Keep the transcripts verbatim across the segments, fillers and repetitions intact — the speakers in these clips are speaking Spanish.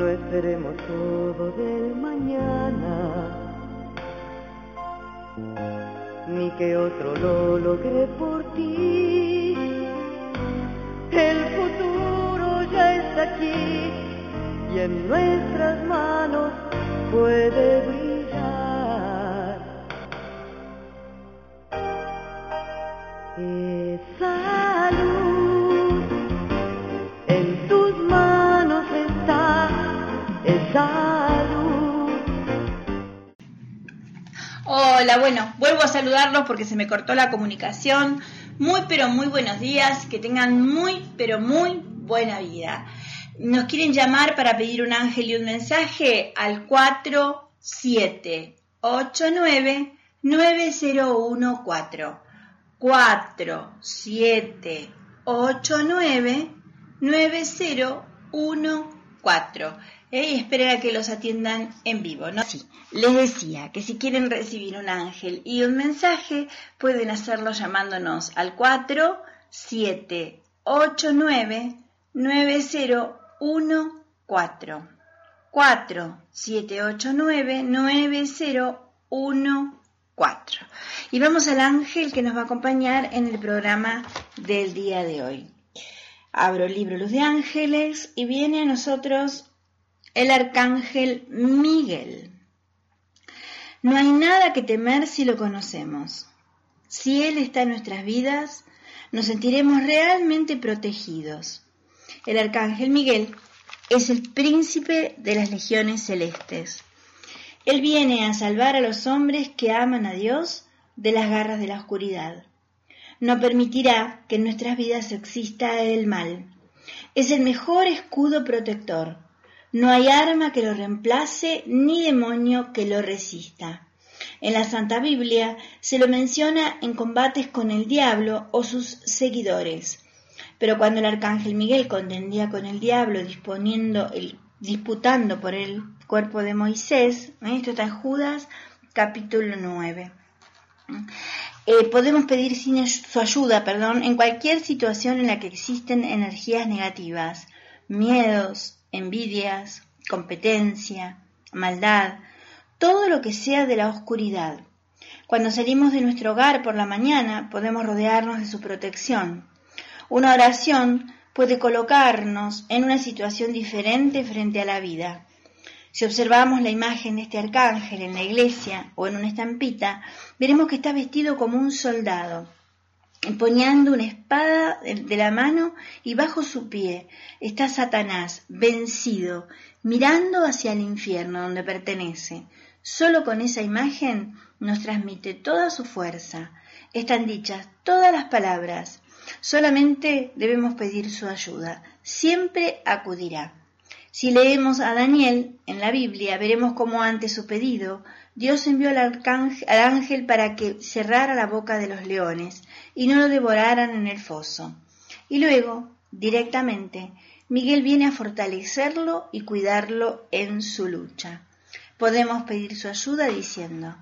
no esperemos todo del mañana, ni que otro lo logre por ti. El futuro ya está aquí y en nuestras manos puede brillar. Esa luz en tus manos está, esa luz. Hola, bueno, vuelvo a saludarlos porque se me cortó la comunicación. Muy, pero muy buenos días, que tengan muy, pero muy buena vida. Nos quieren llamar para pedir un ángel y un mensaje al cuatro siete ocho nueve nueve cero uno cuatro. cuatro siete ocho nueve nueve cero uno cuatro. Eh, y esperen a que los atiendan en vivo, ¿no? Sí, les decía que si quieren recibir un ángel y un mensaje, pueden hacerlo llamándonos al cuatro siete ocho nueve nueve cero uno cuatro. cuatro siete ocho nueve nueve cero uno cuatro. Y vamos al ángel que nos va a acompañar en el programa del día de hoy. Abro el libro Luz de Ángeles y viene a nosotros el arcángel Miguel. No hay nada que temer si lo conocemos. Si Él está en nuestras vidas, nos sentiremos realmente protegidos. El arcángel Miguel es el príncipe de las legiones celestes. Él viene a salvar a los hombres que aman a Dios de las garras de la oscuridad. No permitirá que en nuestras vidas exista el mal. Es el mejor escudo protector. No hay arma que lo reemplace ni demonio que lo resista. En la Santa Biblia se lo menciona en combates con el diablo o sus seguidores. Pero cuando el arcángel Miguel contendía con el diablo disponiendo el, disputando por el cuerpo de Moisés, ¿eh? Esto está en Judas capítulo nueve. Eh, podemos pedir sin su ayuda, perdón, en cualquier situación en la que existen energías negativas, miedos, envidias, competencia, maldad, todo lo que sea de la oscuridad. Cuando salimos de nuestro hogar por la mañana, podemos rodearnos de su protección. Una oración puede colocarnos en una situación diferente frente a la vida. Si observamos la imagen de este arcángel en la iglesia o en una estampita, veremos que está vestido como un soldado, empuñando una espada de la mano, y bajo su pie está Satanás, vencido, mirando hacia el infierno donde pertenece. Solo con esa imagen nos transmite toda su fuerza. Están dichas todas las palabras. Solamente debemos pedir su ayuda. Siempre acudirá. Si leemos a Daniel en la Biblia, veremos cómo ante su pedido, Dios envió al, arcángel, al ángel para que cerrara la boca de los leones y no lo devoraran en el foso. Y luego, directamente, Miguel viene a fortalecerlo y cuidarlo en su lucha. Podemos pedir su ayuda diciendo: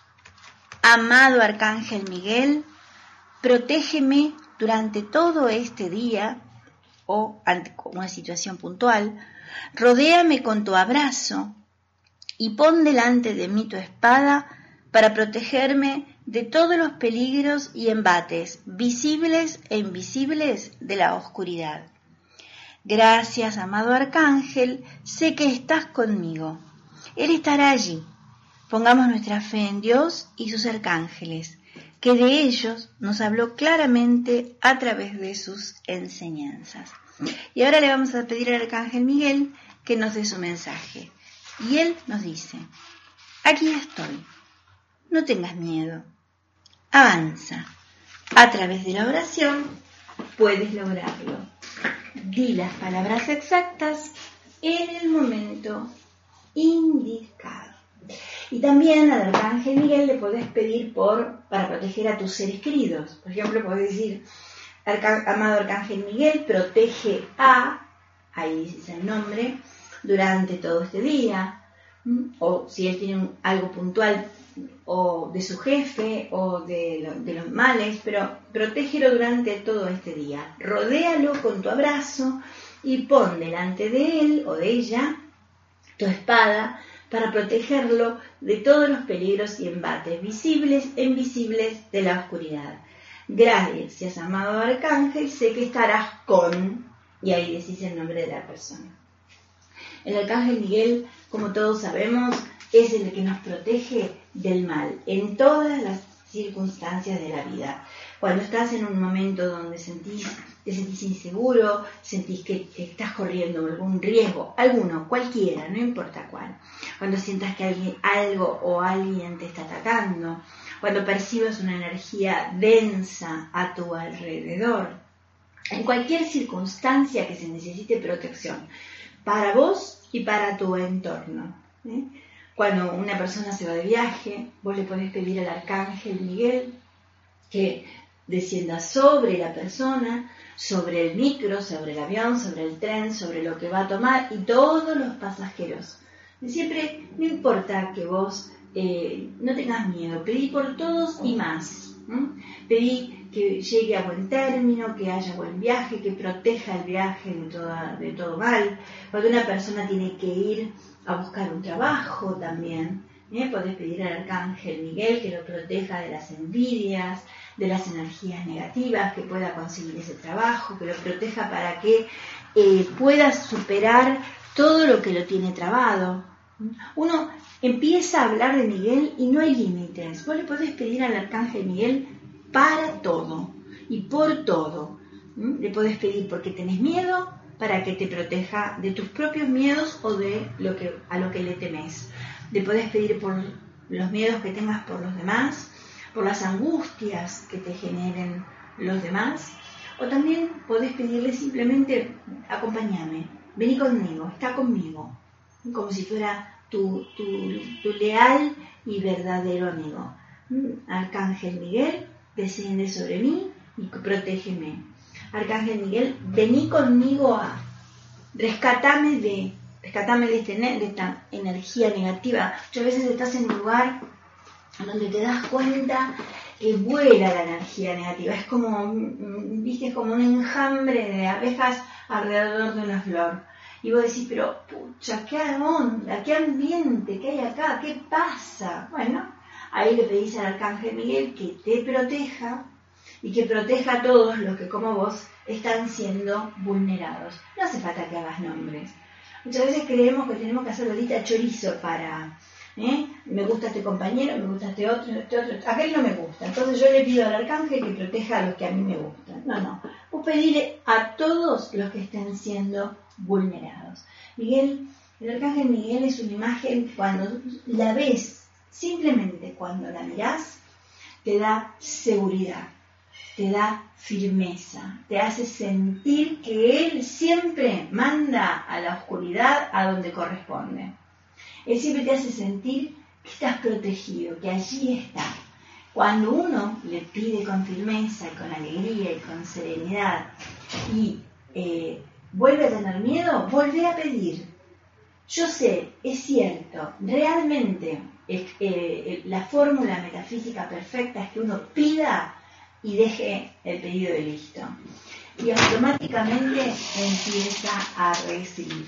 amado arcángel Miguel, protégeme durante todo este día o ante una situación puntual, rodéame con tu abrazo y pon delante de mí tu espada para protegerme de todos los peligros y embates, visibles e invisibles, de la oscuridad. Gracias, amado arcángel, sé que estás conmigo. Él estará allí. Pongamos nuestra fe en Dios y sus arcángeles, que de ellos nos habló claramente a través de sus enseñanzas. Y ahora le vamos a pedir al arcángel Miguel que nos dé su mensaje. Y él nos dice: aquí estoy, no tengas miedo, avanza. A través de la oración puedes lograrlo. Di las palabras exactas en el momento indicado. Y también al arcángel Miguel le podés pedir por para proteger a tus seres queridos. Por ejemplo, podés decir: Arca- amado arcángel Miguel, protege a, ahí dices el nombre, durante todo este día. O si él tiene un, algo puntual o de su jefe o de, lo, de los males, pero protégelo durante todo este día. Rodéalo con tu abrazo y pon delante de él o de ella tu espada, para protegerlo de todos los peligros y embates, visibles e invisibles de la oscuridad. Gracias, amado arcángel, sé que estarás con, y ahí decís el nombre de la persona. El arcángel Miguel, como todos sabemos, es el que nos protege del mal en todas las circunstancias de la vida. Cuando estás en un momento donde sentís, te sentís inseguro, sentís que, que estás corriendo algún riesgo, alguno, cualquiera, no importa cuál. Cuando sientas que alguien, algo o alguien te está atacando, cuando percibes una energía densa a tu alrededor, en cualquier circunstancia que se necesite protección, para vos y para tu entorno. ¿eh? Cuando una persona se va de viaje, vos le podés pedir al arcángel Miguel que descienda sobre la persona, sobre el micro, sobre el avión, sobre el tren, sobre lo que va a tomar y todos los pasajeros. Siempre, no importa que vos eh, no tengas miedo, pedí por todos y más. ¿eh? Pedí que llegue a buen término, que haya buen viaje, que proteja el viaje de, toda, de todo mal. Cuando una persona tiene que ir a buscar un trabajo también, ¿eh? podés pedir al arcángel Miguel que lo proteja de las envidias, de las energías negativas, que pueda conseguir ese trabajo, que lo proteja para que eh, pueda superar todo lo que lo tiene trabado. Uno empieza a hablar de Miguel y no hay límites. Vos le podés pedir al arcángel Miguel para todo y por todo. ¿Mm? Le podés pedir porque tenés miedo, para que te proteja de tus propios miedos o de lo que, a lo que le temes. Le podés pedir por los miedos que tengas por los demás, por las angustias que te generen los demás, o también podés pedirle simplemente, acompáñame, vení conmigo, está conmigo, como si fuera tu, tu, tu leal y verdadero amigo. Arcángel Miguel, desciende sobre mí y protégeme. Arcángel Miguel, vení conmigo a rescatame de, rescatame de, este, de esta energía negativa. Muchas veces estás en un lugar donde te das cuenta que vuela la energía negativa. Es como, viste, es como un enjambre de abejas alrededor de una flor. Y vos decís, pero pucha, qué onda, qué ambiente, qué hay acá, qué pasa. Bueno, ahí le pedís al arcángel Miguel que te proteja y que proteja a todos los que como vos están siendo vulnerados. No hace falta que hagas nombres. Muchas veces creemos que tenemos que hacer ahorita chorizo para, ¿eh? me gusta este compañero, me gusta este otro, este otro, aquel no me gusta. Entonces yo le pido al arcángel que proteja a los que a mí me gustan. No, no. Vos pedile a todos los que estén siendo vulnerados. Miguel, el arcángel Miguel es una imagen, cuando la ves, simplemente cuando la mirás, te da seguridad, te da firmeza, te hace sentir que Él siempre manda a la oscuridad a donde corresponde. Él siempre te hace sentir que estás protegido, que allí está. Cuando uno le pide con firmeza, y con alegría y con serenidad y eh, vuelve a tener miedo, volvé a pedir. Yo sé, es cierto, realmente eh, eh, la fórmula metafísica perfecta es que uno pida y deje el pedido de listo. Y automáticamente empieza a recibir.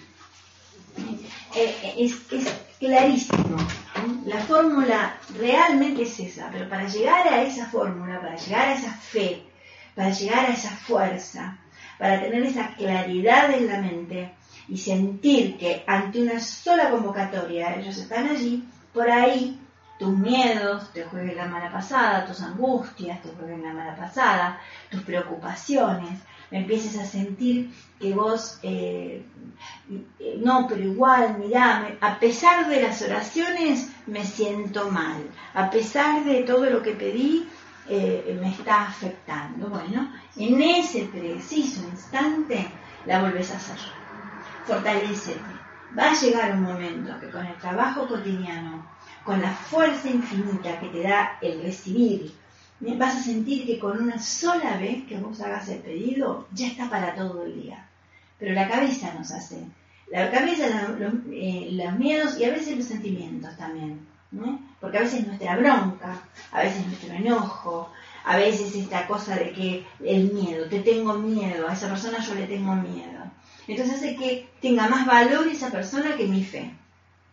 Eh, es, es clarísimo. La fórmula realmente es esa, pero para llegar a esa fórmula, para llegar a esa fe, para llegar a esa fuerza, para tener esa claridad en la mente y sentir que ante una sola convocatoria ellos están allí, por ahí tus miedos te jueguen la mala pasada, tus angustias te jueguen la mala pasada, tus preocupaciones, empieces a sentir que vos, eh, no, pero igual, mirá, me, a pesar de las oraciones me siento mal, a pesar de todo lo que pedí, eh, me está afectando. Bueno, en ese preciso instante la volvés a hacer. Fortalécete. Va a llegar un momento que con el trabajo cotidiano, con la fuerza infinita que te da el recibir, vas a sentir que con una sola vez que vos hagas el pedido, ya está para todo el día. Pero la cabeza nos hace, la cabeza, los, eh, los miedos y a veces los sentimientos también, ¿no? Porque a veces nuestra bronca, a veces nuestro enojo, a veces esta cosa de que el miedo, te tengo miedo, a esa persona yo le tengo miedo. Entonces hace que tenga más valor esa persona que mi fe.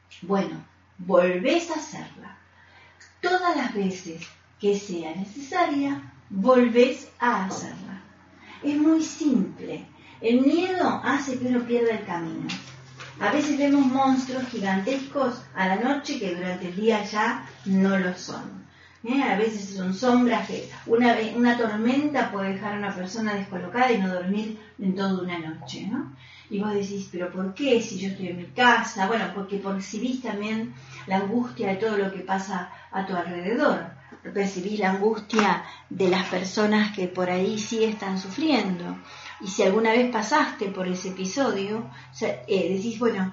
Bueno, volvés a hacerla. Todas las veces que sea necesaria, volvés a hacerla. Es muy simple. El miedo hace que uno pierda el camino. A veces vemos monstruos gigantescos a la noche que durante el día ya no lo son. ¿Eh? A veces son sombras que una, una tormenta puede dejar a una persona descolocada y no dormir en toda una noche, ¿no? Y vos decís, ¿pero por qué? Si yo estoy en mi casa. Bueno, porque percibís también la angustia de todo lo que pasa a tu alrededor. Percibís la angustia de las personas que por ahí sí están sufriendo. Y si alguna vez pasaste por ese episodio, o sea, eh, decís, bueno,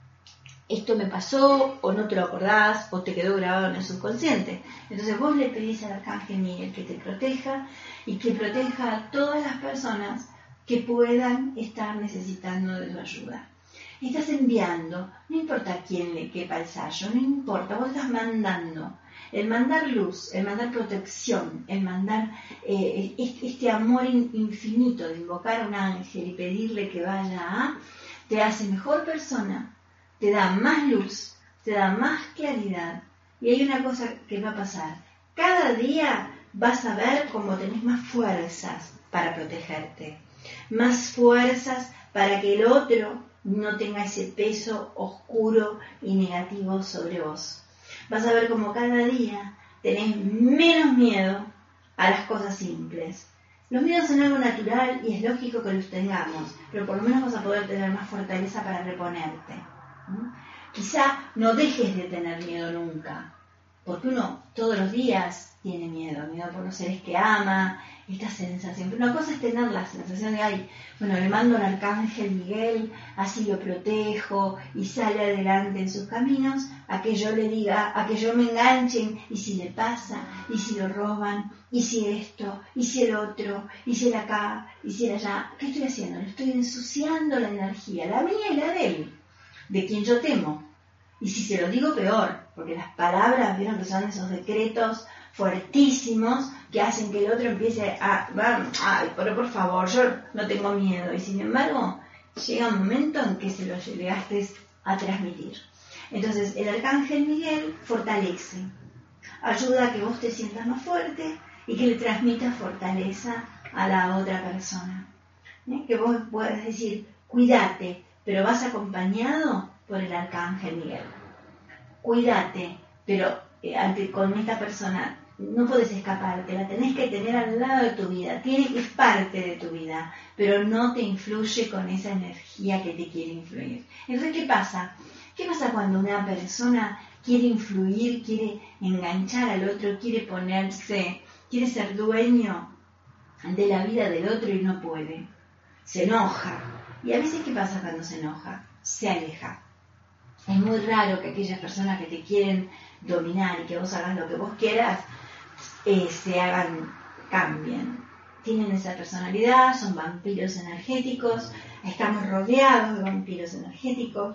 esto me pasó, o no te lo acordás, o te quedó grabado en el subconsciente. Entonces vos le pedís al Arcángel Miguel que te proteja y que proteja a todas las personas que puedan estar necesitando de tu ayuda. Estás enviando, no importa a quién le quepa el sayo, no importa, vos estás mandando. El mandar luz, el mandar protección, el mandar eh, este amor infinito de invocar a un ángel y pedirle que vaya a, te hace mejor persona, te da más luz, te da más claridad. Y hay una cosa que va a pasar. Cada día vas a ver cómo tenés más fuerzas para protegerte, más fuerzas para que el otro no tenga ese peso oscuro y negativo sobre vos. Vas a ver como cada día tenés menos miedo a las cosas simples. Los miedos son algo natural y es lógico que los tengamos, pero por lo menos vas a poder tener más fortaleza para reponerte. ¿Mm? Quizá no dejes de tener miedo nunca, porque uno todos los días tiene miedo, miedo por los seres que ama, esta sensación. Pero una cosa es tener la sensación de, ay, bueno, le mando al Arcángel Miguel, así lo protejo y sale adelante en sus caminos, a que yo le diga, a que yo me enganchen, y si le pasa, y si lo roban, y si esto, y si el otro, y si el acá, y si el allá. ¿Qué estoy haciendo? Le estoy ensuciando la energía, la mía y la de él, de quien yo temo. Y si se lo digo, peor, porque las palabras, vieron que son esos decretos fuertísimos que hacen que el otro empiece a, ay, pero por favor, yo no tengo miedo. Y sin embargo, llega un momento en que se lo llegaste a transmitir. Entonces, el Arcángel Miguel fortalece, ayuda a que vos te sientas más fuerte y que le transmitas fortaleza a la otra persona. ¿Eh? Que vos puedas decir, cuídate, pero vas acompañado por el Arcángel Miguel. Cuídate, pero eh, ante, con esta persona no puedes escaparte, la tenés que tener al lado de tu vida, tiene que es parte de tu vida, pero no te influye con esa energía que te quiere influir. Entonces, ¿qué pasa? ¿Qué pasa cuando una persona quiere influir, quiere enganchar al otro, quiere ponerse, quiere ser dueño de la vida del otro y no puede? Se enoja. Y a veces, ¿qué pasa cuando se enoja? Se aleja. Es muy raro que aquellas personas que te quieren dominar y que vos hagas lo que vos quieras, eh, se hagan, cambien. Tienen esa personalidad, son vampiros energéticos, estamos rodeados de vampiros energéticos.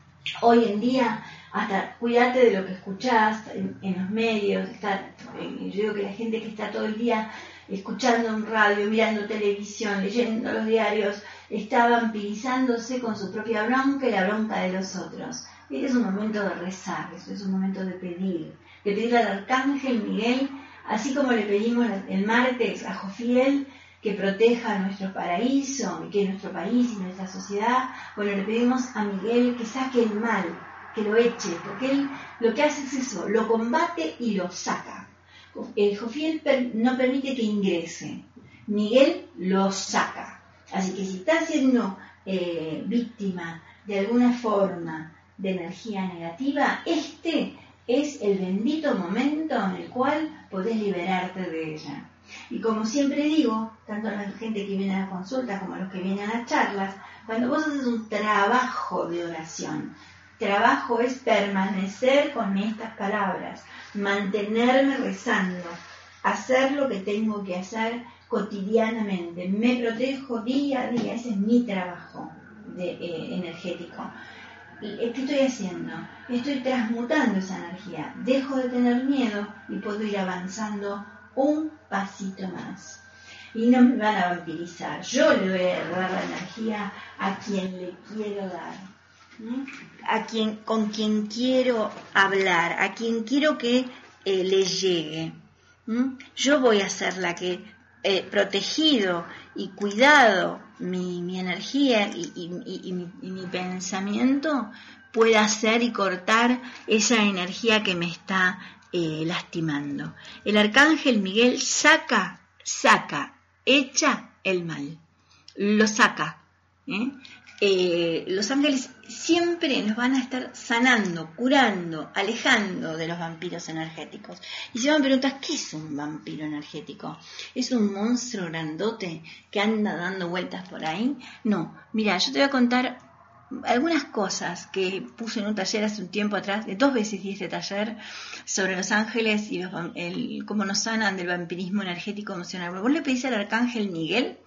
Hoy en día, hasta cuídate de lo que escuchás en, en los medios. Está, eh, yo digo que la gente que está todo el día escuchando en radio, mirando televisión, leyendo los diarios, está vampirizándose con su propia bronca y la bronca de los otros. Este es un momento de rezar, eso es un momento de pedir, de pedirle al Arcángel Miguel, así como le pedimos el martes a Jofiel que proteja nuestro paraíso y que nuestro país y nuestra sociedad. Bueno, le pedimos a Miguel que saque el mal, que lo eche, porque él lo que hace es eso, lo combate y lo saca. El Jofiel per, no permite que ingrese, Miguel lo saca. Así que si estás siendo eh, víctima de alguna forma de energía negativa, este es el bendito momento en el cual podés liberarte de ella. Y como siempre digo, tanto a la gente que viene a las consultas como a los que vienen a las charlas, cuando vos haces un trabajo de oración, trabajo es permanecer con estas palabras, mantenerme rezando, hacer lo que tengo que hacer cotidianamente, me protejo día a día, ese es mi trabajo de, eh, energético. ¿Qué estoy haciendo? Estoy transmutando esa energía, dejo de tener miedo y puedo ir avanzando un pasito más. Y no me van a vampirizar, yo le voy a dar la energía a quien le quiero dar. a quien, con quien quiero hablar, a quien quiero que eh, le llegue. ¿Mm? Yo voy a ser la que, eh, protegido y cuidado mi, mi energía y, y, y, y, mi, y mi pensamiento, pueda hacer y cortar esa energía que me está eh, lastimando. El arcángel Miguel saca, saca, echa el mal, lo saca. ¿eh? Eh, los ángeles siempre nos van a estar sanando, curando, alejando de los vampiros energéticos. Y si me preguntas, ¿qué es un vampiro energético? ¿Es un monstruo grandote que anda dando vueltas por ahí? No, mira, yo te voy a contar algunas cosas que puse en un taller hace un tiempo atrás, de dos veces di este taller sobre los ángeles y los, el, cómo nos sanan del vampirismo energético emocional. Vos le pedís al arcángel Miguel,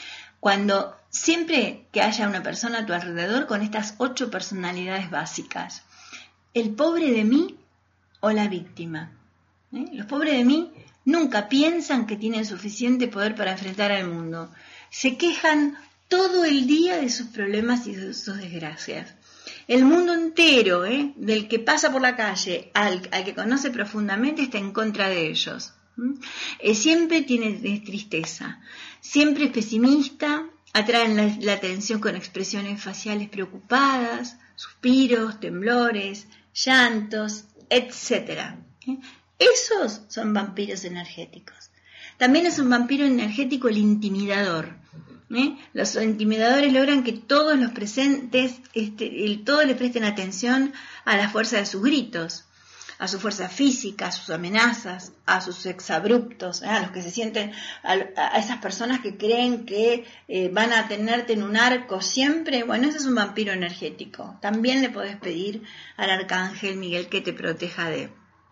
cuando siempre que haya una persona a tu alrededor con estas ocho personalidades básicas, el pobre de mí o la víctima. ¿Eh? Los pobres de mí nunca piensan que tienen suficiente poder para enfrentar al mundo. Se quejan todo el día de sus problemas y de sus desgracias. El mundo entero, ¿eh? del que pasa por la calle al, al que conoce profundamente, está en contra de ellos. ¿Mm? Eh, siempre tiene tristeza, siempre es pesimista, atraen la, la atención con expresiones faciales preocupadas, suspiros, temblores, llantos, etcétera. ¿Eh? Esos son vampiros energéticos. También es un vampiro energético el intimidador. ¿Eh? Los intimidadores logran que todos los presentes, este, el, todos le presten atención a la fuerza de sus gritos, a su fuerza física, a sus amenazas, a sus exabruptos, ¿eh? a los que se sienten, a, a esas personas que creen que eh, van a tenerte en un arco siempre. Bueno, ese es un vampiro energético. También le podés pedir al arcángel Miguel que te proteja de.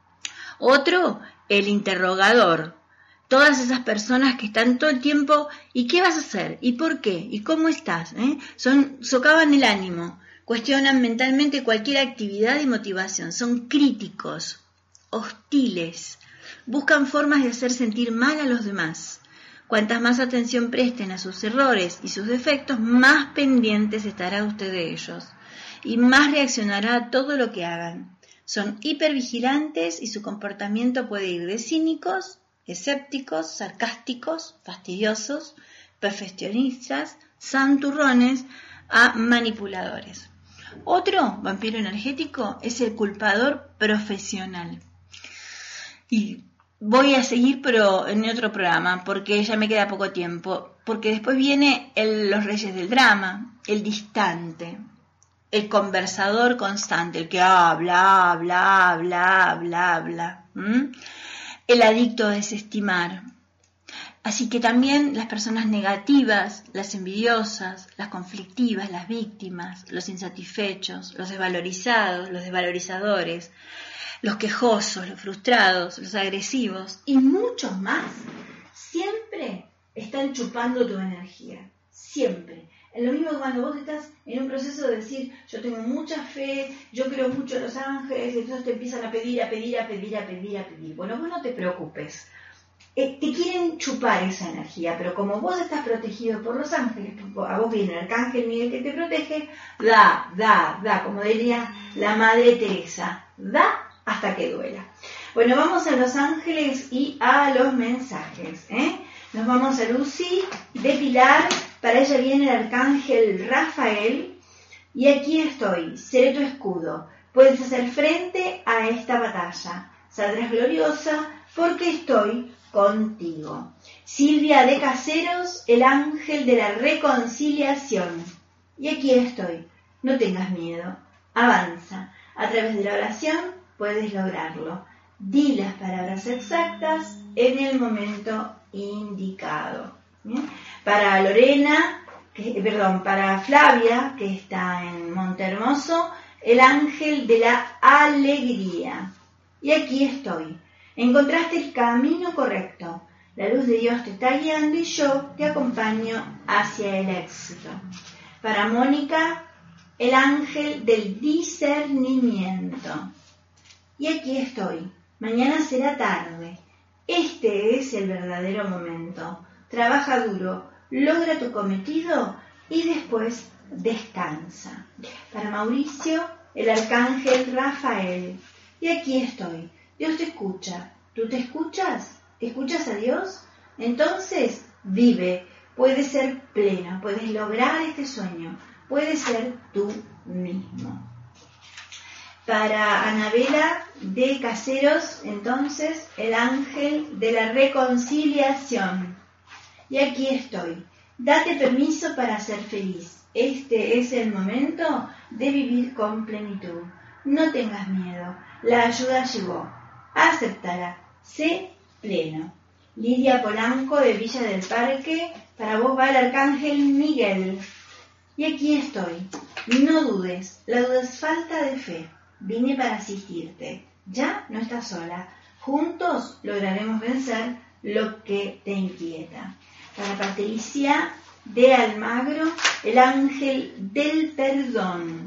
Otro, el interrogador. Todas esas personas que están todo el tiempo, ¿y qué vas a hacer? ¿Y por qué? ¿Y cómo estás? ¿Eh? Son, socavan el ánimo, cuestionan mentalmente cualquier actividad y motivación, son críticos, hostiles, buscan formas de hacer sentir mal a los demás. Cuantas más atención presten a sus errores y sus defectos, más pendientes estará usted de ellos y más reaccionará a todo lo que hagan. Son hipervigilantes y su comportamiento puede ir de cínicos, escépticos, sarcásticos, fastidiosos, perfeccionistas, santurrones, a manipuladores. Otro vampiro energético es el culpador profesional. Y voy a seguir, pero en otro programa, porque ya me queda poco tiempo, porque después viene el, los reyes del drama, el distante, el conversador constante, el que habla, habla, habla, habla, habla. ¿Mm? El adicto a desestimar. Así que también las personas negativas, las envidiosas, las conflictivas, las víctimas, los insatisfechos, los desvalorizados, los desvalorizadores, los quejosos, los frustrados, los agresivos y muchos más, siempre están chupando tu energía. Siempre. Es lo mismo que cuando vos estás en un proceso de decir, yo tengo mucha fe, yo creo mucho en los ángeles, y entonces te empiezan a pedir, a pedir, a pedir, a pedir, a pedir. Bueno, vos no te preocupes. Eh, te quieren chupar esa energía, pero como vos estás protegido por los ángeles, a vos viene el arcángel Miguel que te protege, da, da, da, como diría la Madre Teresa, da hasta que duela. Bueno, vamos a los ángeles y a los mensajes, ¿eh? Nos vamos a Lucy de Pilar. Para ella viene el arcángel Rafael, y aquí estoy, seré tu escudo. Puedes hacer frente a esta batalla. Saldrás gloriosa porque estoy contigo. Silvia de Caseros, el ángel de la reconciliación. Y aquí estoy, no tengas miedo, avanza. A través de la oración puedes lograrlo. Di las palabras exactas en el momento indicado. ¿Bien? Para Lorena, que, perdón, para Flavia, que está en Montehermoso, el ángel de la alegría. Y aquí estoy. Encontraste el camino correcto. La luz de Dios te está guiando y yo te acompaño hacia el éxito. Para Mónica, el ángel del discernimiento. Y aquí estoy. Mañana será tarde. Este es el verdadero momento. Trabaja duro, logra tu cometido y después descansa. Para Mauricio, el arcángel Rafael. Y aquí estoy. Dios te escucha. ¿Tú te escuchas? ¿Escuchas a Dios? Entonces, vive. Puedes ser pleno, puedes lograr este sueño. Puedes ser tú mismo. Para Anabela de Caseros, entonces, el ángel de la reconciliación. Y aquí estoy. Date permiso para ser feliz. Este es el momento de vivir con plenitud. No tengas miedo. La ayuda llegó. Acéptala. Sé pleno. Lidia Polanco de Villa del Parque. Para vos va el arcángel Miguel. Y aquí estoy. No dudes. La duda es falta de fe. Vine para asistirte. Ya no estás sola. Juntos lograremos vencer lo que te inquieta. Para Patricia de Almagro, el ángel del perdón.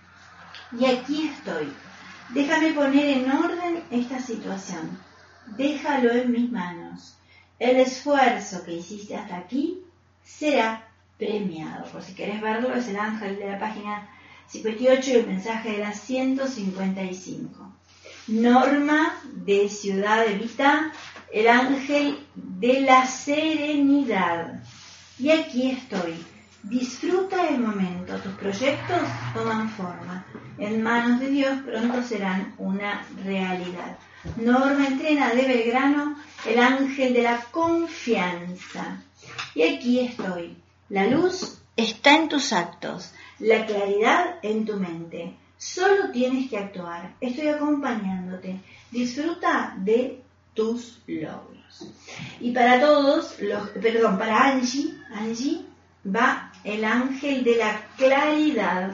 Y aquí estoy. Déjame poner en orden esta situación. Déjalo en mis manos. El esfuerzo que hiciste hasta aquí será premiado. Por si querés verlo, es el ángel de la página cincuenta y ocho y el mensaje de la ciento cincuenta y cinco. Norma de Ciudad Evita, el ángel de la serenidad. Y aquí estoy. Disfruta el momento. Tus proyectos toman forma. En manos de Dios pronto serán una realidad. Norma Entrena de Belgrano, el ángel de la confianza. Y aquí estoy. La luz está en tus actos, la claridad en tu mente. Solo tienes que actuar. Estoy acompañándote. Disfruta de tus logros. Y para todos, los, perdón, para Angie, Angie va el ángel de la claridad.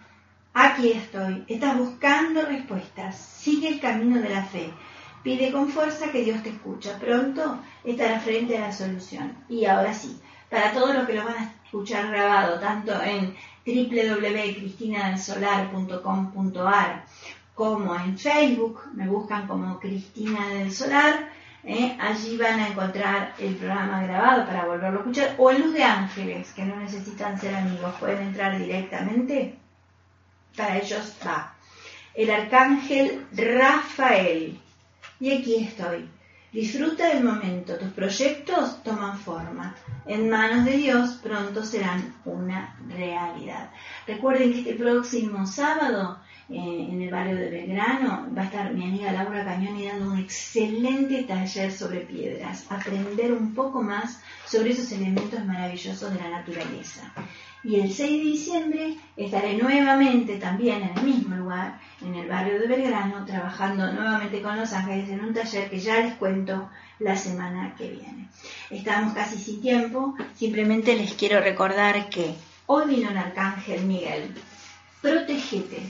Aquí estoy. Estás buscando respuestas. Sigue el camino de la fe. Pide con fuerza que Dios te escucha. Pronto estará frente a la solución. Y ahora sí, para todos los que lo van a escuchar grabado, tanto en doble u doble u doble u punto cristina del solar punto com punto a r como en Facebook, me buscan como Cristina del Solar, ¿eh? Allí van a encontrar el programa grabado para volverlo a escuchar, o en Luz de Ángeles, que no necesitan ser amigos, pueden entrar directamente, para ellos va. El arcángel Rafael, y aquí estoy. Disfruta del momento, tus proyectos toman forma. En manos de Dios pronto serán una realidad. Recuerden que este próximo sábado eh, en el barrio de Belgrano va a estar mi amiga Laura Cañoni dando un excelente taller sobre piedras. Aprender un poco más sobre esos elementos maravillosos de la naturaleza. Y el seis de diciembre estaré nuevamente también en el mismo lugar, en el barrio de Belgrano, trabajando nuevamente con Los Ángeles en un taller que ya les cuento la semana que viene. Estamos casi sin tiempo, simplemente les quiero recordar que hoy vino el arcángel Miguel. Protégete,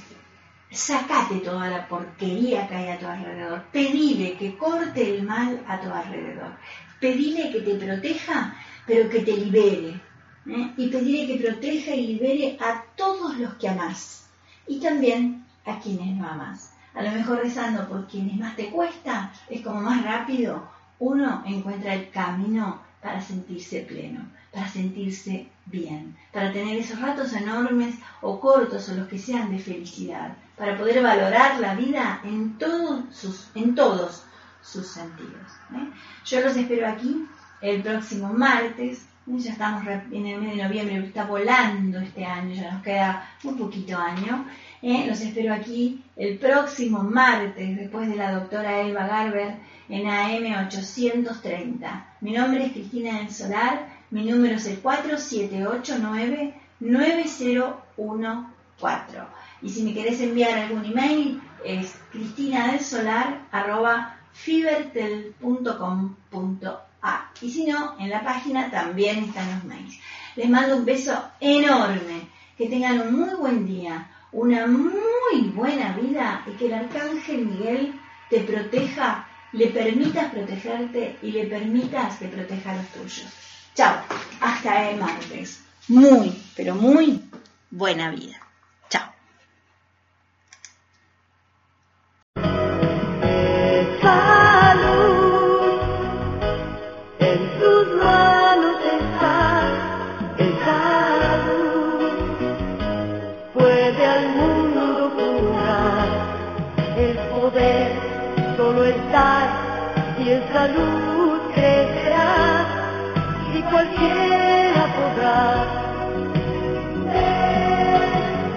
sacate toda la porquería que hay a tu alrededor, pedile que corte el mal a tu alrededor, pedile que te proteja, pero que te libere. ¿Eh? Y pedirle que proteja y libere a todos los que amás y también a quienes no amás. A lo mejor rezando por quienes más te cuesta, es como más rápido uno encuentra el camino para sentirse pleno, para sentirse bien, para tener esos ratos enormes o cortos o los que sean de felicidad, para poder valorar la vida en todos sus, en todos sus sentidos. ¿eh? Yo los espero aquí el próximo martes. Ya estamos en el mes de noviembre, está volando este año, ya nos queda un poquito año. ¿eh? Los espero aquí el próximo martes, después de la doctora Elba Garber, en A M ochocientos treinta. Mi nombre es Cristina del Solar, mi número es el cuatro siete ocho nueve nueve cero uno cuatro. Y si me querés enviar algún email, es cristinadelsolar arroba fibertel punto com punto a r. Ah, y si no, en la página también están los mails. Les mando un beso enorme, que tengan un muy buen día, una muy buena vida y que el arcángel Miguel te proteja, le permitas protegerte y le permitas que proteja a los tuyos. Chao, hasta el martes. Muy, pero muy buena vida. Chao. En tus manos está esa luz. esa luz crecerá y cualquiera podrá ver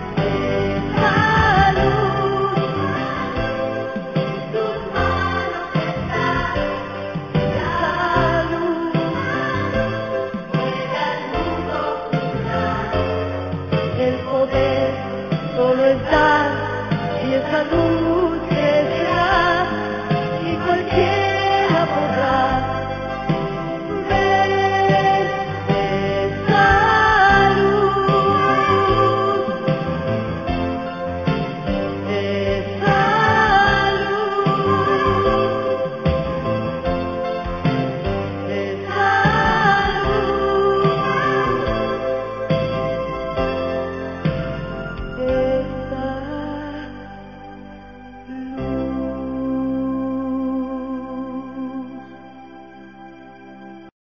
esa luz. En tus manos está esa luz. Puede al mundo curar. El poder solo es dar y esa luz crecerá y cualquiera podrá ver esa luz, esa luz, esa luz, esa luz.